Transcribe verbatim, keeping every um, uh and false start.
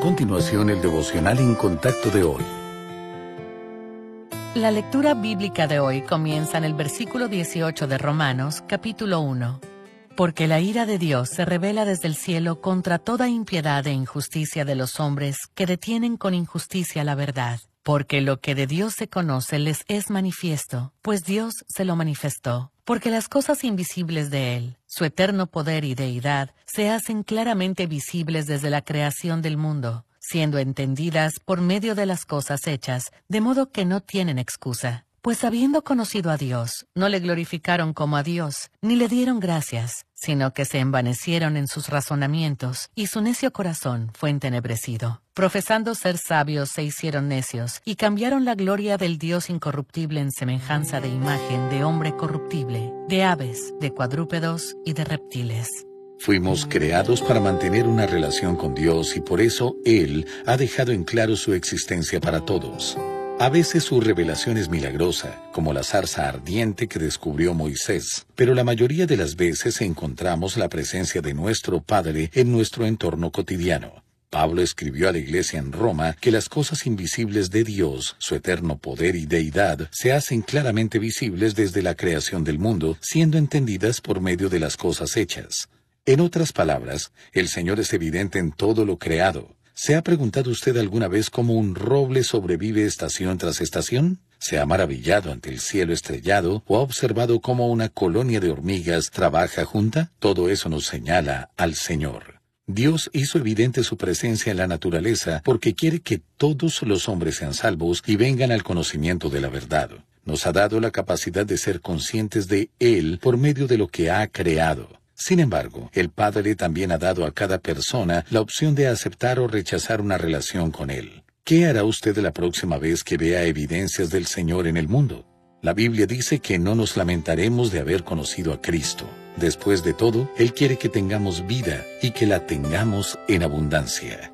continuación el devocional en contacto de hoy. La lectura bíblica de hoy comienza en el versículo dieciocho de Romanos, capítulo uno. Porque la ira de Dios se revela desde el cielo contra toda impiedad e injusticia de los hombres que detienen con injusticia la verdad. Porque lo que de Dios se conoce les es manifiesto, pues Dios se lo manifestó. Porque las cosas invisibles de Él, su eterno poder y deidad, se hacen claramente visibles desde la creación del mundo, siendo entendidas por medio de las cosas hechas, de modo que no tienen excusa. Pues habiendo conocido a Dios, no le glorificaron como a Dios, ni le dieron gracias, sino que se envanecieron en sus razonamientos, y su necio corazón fue entenebrecido. Profesando ser sabios se hicieron necios, y cambiaron la gloria del Dios incorruptible en semejanza de imagen de hombre corruptible, de aves, de cuadrúpedos y de reptiles. Fuimos creados para mantener una relación con Dios y por eso Él ha dejado en claro su existencia para todos. A veces su revelación es milagrosa, como la zarza ardiente que descubrió Moisés, pero la mayoría de las veces encontramos la presencia de nuestro Padre en nuestro entorno cotidiano. Pablo escribió a la iglesia en Roma que las cosas invisibles de Dios, su eterno poder y deidad, se hacen claramente visibles desde la creación del mundo, siendo entendidas por medio de las cosas hechas. En otras palabras, el Señor es evidente en todo lo creado. ¿Se ha preguntado usted alguna vez cómo un roble sobrevive estación tras estación? ¿Se ha maravillado ante el cielo estrellado o ha observado cómo una colonia de hormigas trabaja junta? Todo eso nos señala al Señor. Dios hizo evidente su presencia en la naturaleza porque quiere que todos los hombres sean salvos y vengan al conocimiento de la verdad. Nos ha dado la capacidad de ser conscientes de Él por medio de lo que ha creado. Sin embargo, el Padre también ha dado a cada persona la opción de aceptar o rechazar una relación con Él. ¿Qué hará usted la próxima vez que vea evidencias del Señor en el mundo? La Biblia dice que no nos lamentaremos de haber conocido a Cristo. Después de todo, Él quiere que tengamos vida y que la tengamos en abundancia.